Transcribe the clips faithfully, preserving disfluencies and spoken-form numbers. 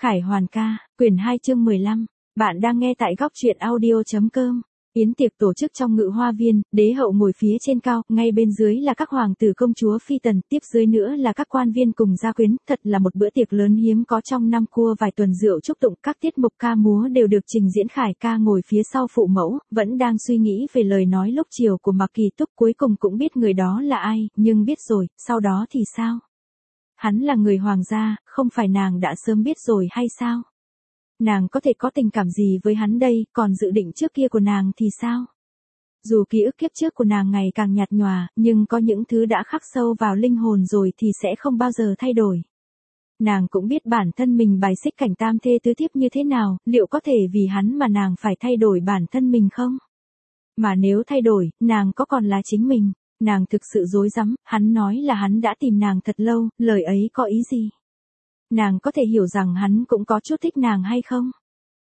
Khải Hoàn ca, quyển hai chương mười lăm. Bạn đang nghe tại góc truyện audio chấm com. Yến tiệc tổ chức trong Ngự Hoa Viên, đế hậu ngồi phía trên cao, ngay bên dưới là các hoàng tử công chúa phi tần, tiếp dưới nữa là các quan viên cùng gia quyến, thật là một bữa tiệc lớn hiếm có trong năm cua vài tuần rượu chúc tụng, các tiết mục ca múa đều được trình diễn. Khải ca ngồi phía sau phụ mẫu, vẫn đang suy nghĩ về lời nói lúc chiều của Mạc Kỳ Túc, cuối cùng cũng biết người đó là ai, nhưng biết rồi, sau đó thì sao? Hắn là người hoàng gia, không phải nàng đã sớm biết rồi hay sao? Nàng có thể có tình cảm gì với hắn đây, còn dự định trước kia của nàng thì sao? Dù ký ức kiếp trước của nàng ngày càng nhạt nhòa, nhưng có những thứ đã khắc sâu vào linh hồn rồi thì sẽ không bao giờ thay đổi. Nàng cũng biết bản thân mình bài xích cảnh tam thê tứ thiếp như thế nào, liệu có thể vì hắn mà nàng phải thay đổi bản thân mình không? Mà nếu thay đổi, nàng có còn là chính mình? Nàng thực sự rối rắm, hắn nói là hắn đã tìm nàng thật lâu, lời ấy có ý gì? Nàng có thể hiểu rằng hắn cũng có chút thích nàng hay không?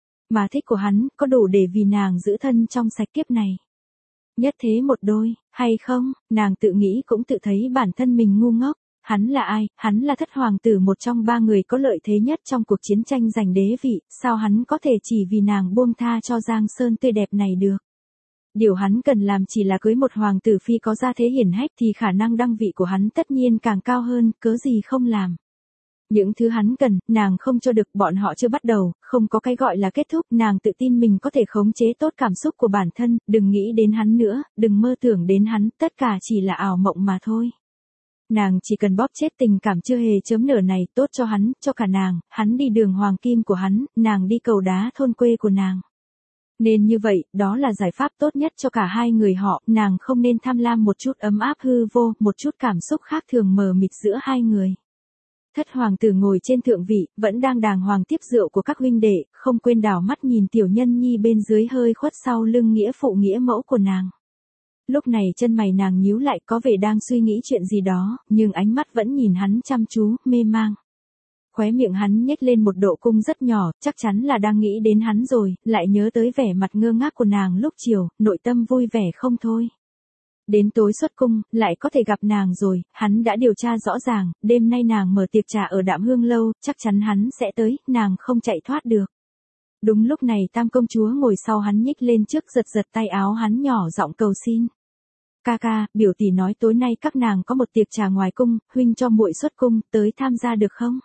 Mà thích của hắn, có đủ để vì nàng giữ thân trong sạch kiếp này? Nhất thế một đôi, hay không? Nàng tự nghĩ cũng tự thấy bản thân mình ngu ngốc. Hắn là ai? Hắn là thất hoàng tử, một trong ba người có lợi thế nhất trong cuộc chiến tranh giành đế vị, sao hắn có thể chỉ vì nàng buông tha cho Giang Sơn tươi đẹp này được? Điều hắn cần làm chỉ là cưới một hoàng tử phi có gia thế hiển hách thì khả năng đăng vị của hắn tất nhiên càng cao hơn, cớ gì không làm. Những thứ hắn cần, nàng không cho được, bọn họ chưa bắt đầu, không có cái gọi là kết thúc, nàng tự tin mình có thể khống chế tốt cảm xúc của bản thân, đừng nghĩ đến hắn nữa, đừng mơ tưởng đến hắn, tất cả chỉ là ảo mộng mà thôi. Nàng chỉ cần bóp chết tình cảm chưa hề chớm nở này, tốt cho hắn, cho cả nàng, hắn đi đường hoàng kim của hắn, nàng đi cầu đá thôn quê của nàng. Nên như vậy, đó là giải pháp tốt nhất cho cả hai người họ, nàng không nên tham lam một chút ấm áp hư vô, một chút cảm xúc khác thường mờ mịt giữa hai người. Thất hoàng tử ngồi trên thượng vị, vẫn đang đàng hoàng tiếp rượu của các huynh đệ, không quên đảo mắt nhìn tiểu nhân nhi bên dưới hơi khuất sau lưng nghĩa phụ nghĩa mẫu của nàng. Lúc này chân mày nàng nhíu lại, có vẻ đang suy nghĩ chuyện gì đó, nhưng ánh mắt vẫn nhìn hắn chăm chú, mê mang. Khóe miệng hắn nhếch lên một độ cung rất nhỏ, chắc chắn là đang nghĩ đến hắn rồi, lại nhớ tới vẻ mặt ngơ ngác của nàng lúc chiều, nội tâm vui vẻ không thôi. Đến tối xuất cung, lại có thể gặp nàng rồi, hắn đã điều tra rõ ràng, đêm nay nàng mở tiệc trà ở Đạm Hương Lâu, chắc chắn hắn sẽ tới, nàng không chạy thoát được. Đúng lúc này tam công chúa ngồi sau hắn nhích lên trước, giật giật tay áo hắn, nhỏ giọng cầu xin. Ca ca, biểu tỷ nói tối nay các nàng có một tiệc trà ngoài cung, huynh cho muội xuất cung, tới tham gia được không?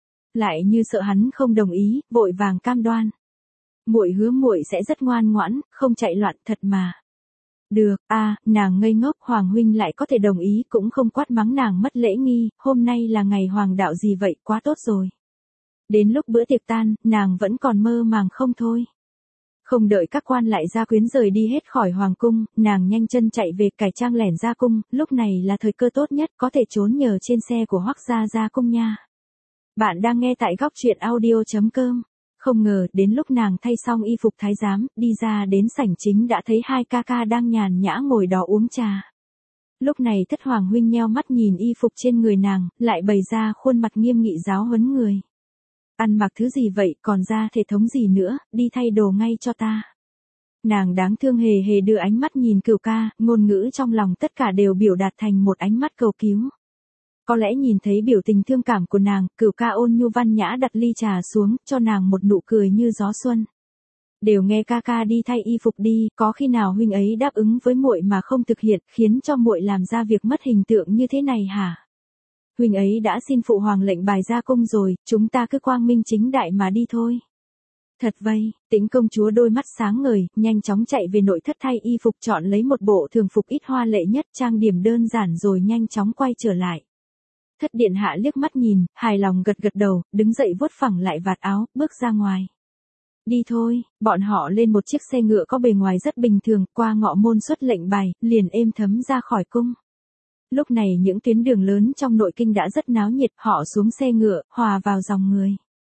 Lại như sợ hắn không đồng ý, vội vàng cam đoan. Muội hứa muội sẽ rất ngoan ngoãn, không chạy loạn, thật mà. Được, a, à, nàng ngây ngốc, hoàng huynh lại có thể đồng ý, cũng không quát mắng nàng mất lễ nghi, hôm nay là ngày hoàng đạo gì vậy, quá tốt rồi. Đến lúc bữa tiệc tan, nàng vẫn còn mơ màng không thôi. Không đợi các quan lại gia quyến rời đi hết khỏi hoàng cung, nàng nhanh chân chạy về cải trang lẻn ra cung, lúc này là thời cơ tốt nhất, có thể trốn nhờ trên xe của Hoắc gia ra cung nha. Bạn đang nghe tại góc truyện audio chấm com. Không ngờ, đến lúc nàng thay xong y phục thái giám, đi ra đến sảnh chính đã thấy hai ca ca đang nhàn nhã ngồi đó uống trà. Lúc này thất hoàng huynh nheo mắt nhìn y phục trên người nàng, lại bày ra khuôn mặt nghiêm nghị giáo huấn người. Ăn mặc thứ gì vậy, còn ra thể thống gì nữa, đi thay đồ ngay cho ta. Nàng đáng thương hề hề đưa ánh mắt nhìn Cửu ca, ngôn ngữ trong lòng tất cả đều biểu đạt thành một ánh mắt cầu cứu. Có lẽ nhìn thấy biểu tình thương cảm của nàng, Cửu ca ôn nhu văn nhã đặt ly trà xuống, cho nàng một nụ cười như gió xuân. Đều nghe ca ca đi thay y phục đi, có khi nào huynh ấy đáp ứng với muội mà không thực hiện, khiến cho muội làm ra việc mất hình tượng như thế này hả? Huynh ấy đã xin phụ hoàng lệnh bài ra cung rồi, chúng ta cứ quang minh chính đại mà đi thôi. Thật vậy, Tĩnh công chúa đôi mắt sáng ngời, nhanh chóng chạy về nội thất thay y phục, chọn lấy một bộ thường phục ít hoa lệ nhất, trang điểm đơn giản rồi nhanh chóng quay trở lại. Thất điện hạ liếc mắt nhìn, hài lòng gật gật đầu, đứng dậy vuốt phẳng lại vạt áo, bước ra ngoài. Đi thôi, bọn họ lên một chiếc xe ngựa có bề ngoài rất bình thường, qua ngọ môn xuất lệnh bài, liền êm thấm ra khỏi cung. Lúc này những tuyến đường lớn trong nội kinh đã rất náo nhiệt, họ xuống xe ngựa, hòa vào dòng người.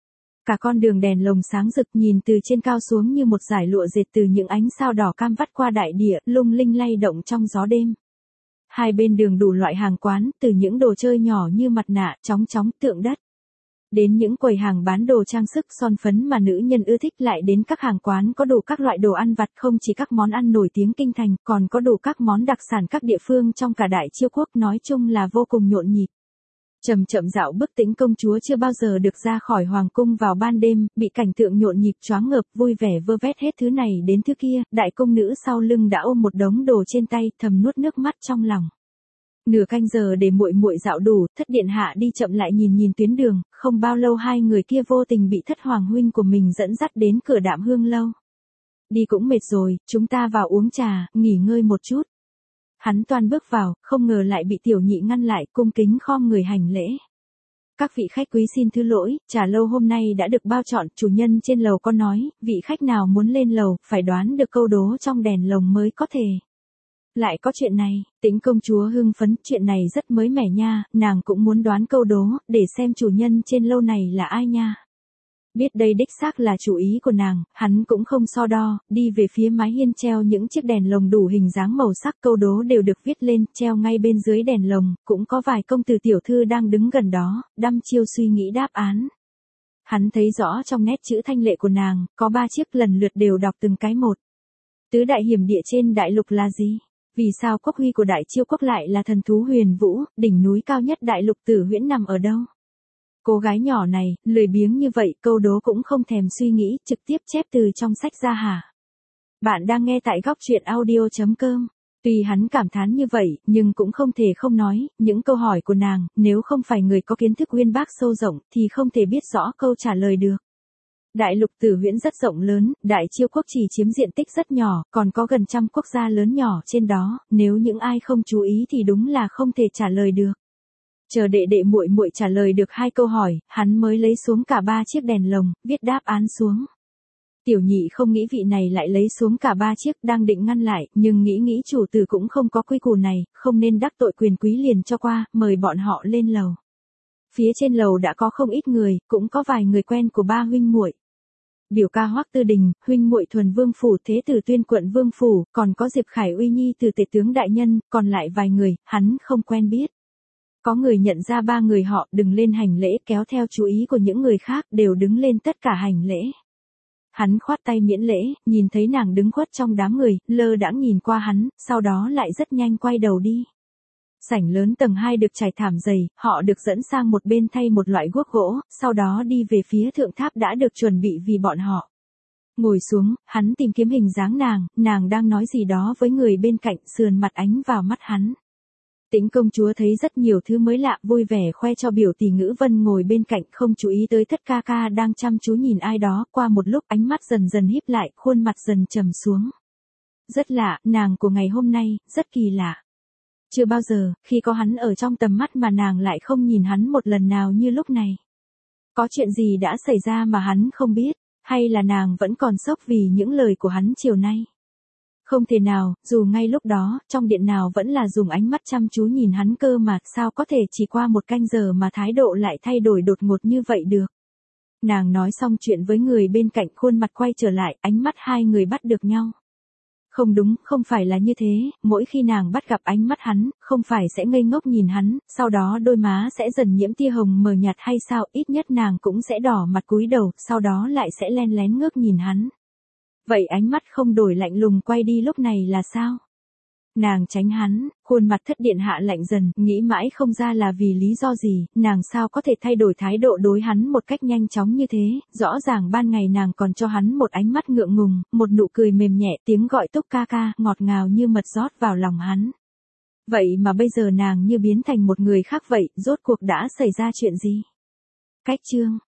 Cả con đường đèn lồng sáng rực, nhìn từ trên cao xuống như một dải lụa dệt từ những ánh sao đỏ cam vắt qua đại địa, lung linh lay động trong gió đêm. Hai bên đường đủ loại hàng quán, từ những đồ chơi nhỏ như mặt nạ, chóng chóng, tượng đất. Đến những quầy hàng bán đồ trang sức son phấn mà nữ nhân ưa thích, lại đến các hàng quán có đủ các loại đồ ăn vặt, không chỉ các món ăn nổi tiếng kinh thành, còn có đủ các món đặc sản các địa phương trong cả Đại Chiêu quốc, nói chung là vô cùng nhộn nhịp. Chậm chậm dạo bước Tĩnh công chúa chưa bao giờ được ra khỏi hoàng cung vào ban đêm, bị cảnh tượng nhộn nhịp choáng ngợp, vui vẻ vơ vét hết thứ này đến thứ kia, đại công nữ sau lưng đã ôm một đống đồ trên tay, thầm nuốt nước mắt trong lòng. Nửa canh giờ để muội muội dạo đủ, thất điện hạ đi chậm lại nhìn nhìn tuyến đường, không bao lâu hai người kia vô tình bị thất hoàng huynh của mình dẫn dắt đến cửa Đạm Hương lâu. Đi cũng mệt rồi, chúng ta vào uống trà, nghỉ ngơi một chút. Hắn toan bước vào, không ngờ lại bị tiểu nhị ngăn lại, cung kính khom người hành lễ. Các vị khách quý xin thứ lỗi, trà lâu hôm nay đã được bao trọn, chủ nhân trên lầu có nói, vị khách nào muốn lên lầu, phải đoán được câu đố trong đèn lồng mới có thể. Lại có chuyện này, Tĩnh công chúa hưng phấn, chuyện này rất mới mẻ nha, nàng cũng muốn đoán câu đố, để xem chủ nhân trên lâu này là ai nha. Biết đây đích xác là chủ ý của nàng, hắn cũng không so đo, đi về phía mái hiên treo những chiếc đèn lồng đủ hình dáng màu sắc, câu đố đều được viết lên, treo ngay bên dưới đèn lồng, cũng có vài công tử tiểu thư đang đứng gần đó, đăm chiêu suy nghĩ đáp án. Hắn thấy rõ trong nét chữ thanh lệ của nàng, có ba chiếc lần lượt đều đọc từng cái một. Tứ đại hiểm địa trên đại lục là gì? Vì sao quốc huy của Đại Chiêu quốc lại là thần thú huyền vũ, đỉnh núi cao nhất đại lục Tử Huyễn nằm ở đâu? Cô gái nhỏ này, lười biếng như vậy, câu đố cũng không thèm suy nghĩ, trực tiếp chép từ trong sách ra hả? Bạn đang nghe tại góc truyện audio chấm com. Tuy hắn cảm thán như vậy, nhưng cũng không thể không nói, những câu hỏi của nàng, nếu không phải người có kiến thức uyên bác sâu rộng, thì không thể biết rõ câu trả lời được. Đại lục Tử Huyễn rất rộng lớn, Đại Chiêu quốc chỉ chiếm diện tích rất nhỏ, còn có gần trăm quốc gia lớn nhỏ trên đó, nếu những ai không chú ý thì đúng là không thể trả lời được. Chờ đệ đệ muội muội trả lời được hai câu hỏi, hắn mới lấy xuống cả ba chiếc đèn lồng, viết đáp án xuống. Tiểu nhị không nghĩ vị này lại lấy xuống cả ba chiếc, đang định ngăn lại, nhưng nghĩ nghĩ chủ tử cũng không có quy củ này, không nên đắc tội quyền quý liền cho qua, mời bọn họ lên lầu. Phía trên lầu đã có không ít người, cũng có vài người quen của ba huynh muội. Biểu ca Hoắc Tư Đình, huynh muội Thuần Vương phủ, thế tử Tuyên quận Vương phủ, còn có Diệp Khải Uy nhi từ Tể tướng đại nhân, còn lại vài người, hắn không quen biết. Có người nhận ra ba người họ, đừng lên hành lễ, kéo theo chú ý của những người khác, đều đứng lên tất cả hành lễ. Hắn khoát tay miễn lễ, nhìn thấy nàng đứng khuất trong đám người, lơ đãng nhìn qua hắn, sau đó lại rất nhanh quay đầu đi. Sảnh lớn tầng hai được trải thảm dày, họ được dẫn sang một bên thay một loại guốc gỗ, sau đó đi về phía thượng tháp đã được chuẩn bị vì bọn họ. Ngồi xuống, hắn tìm kiếm hình dáng nàng, nàng đang nói gì đó với người bên cạnh, sườn mặt ánh vào mắt hắn. Tĩnh công chúa thấy rất nhiều thứ mới lạ, vui vẻ khoe cho biểu tỷ Ngữ Vân ngồi bên cạnh, không chú ý tới thất ca ca đang chăm chú nhìn ai đó, qua một lúc ánh mắt dần dần híp lại, khuôn mặt dần trầm xuống. Rất lạ, nàng của ngày hôm nay, rất kỳ lạ. Chưa bao giờ, khi có hắn ở trong tầm mắt mà nàng lại không nhìn hắn một lần nào như lúc này. Có chuyện gì đã xảy ra mà hắn không biết, hay là nàng vẫn còn sốc vì những lời của hắn chiều nay? Không thể nào, dù ngay lúc đó, trong điện nào vẫn là dùng ánh mắt chăm chú nhìn hắn cơ mà, sao có thể chỉ qua một canh giờ mà thái độ lại thay đổi đột ngột như vậy được. Nàng nói xong chuyện với người bên cạnh, khuôn mặt quay trở lại, ánh mắt hai người bắt được nhau. Không đúng, không phải là như thế, mỗi khi nàng bắt gặp ánh mắt hắn, không phải sẽ ngây ngốc nhìn hắn, sau đó đôi má sẽ dần nhiễm tia hồng mờ nhạt hay sao, ít nhất nàng cũng sẽ đỏ mặt cúi đầu, sau đó lại sẽ len lén ngước nhìn hắn. Vậy ánh mắt không đổi lạnh lùng quay đi lúc này là sao? Nàng tránh hắn, khuôn mặt thất điện hạ lạnh dần, nghĩ mãi không ra là vì lý do gì, nàng sao có thể thay đổi thái độ đối hắn một cách nhanh chóng như thế, rõ ràng ban ngày nàng còn cho hắn một ánh mắt ngượng ngùng, một nụ cười mềm nhẹ, tiếng gọi Túc ca ca, ngọt ngào như mật rót vào lòng hắn. Vậy mà bây giờ nàng như biến thành một người khác vậy, rốt cuộc đã xảy ra chuyện gì? Cách chương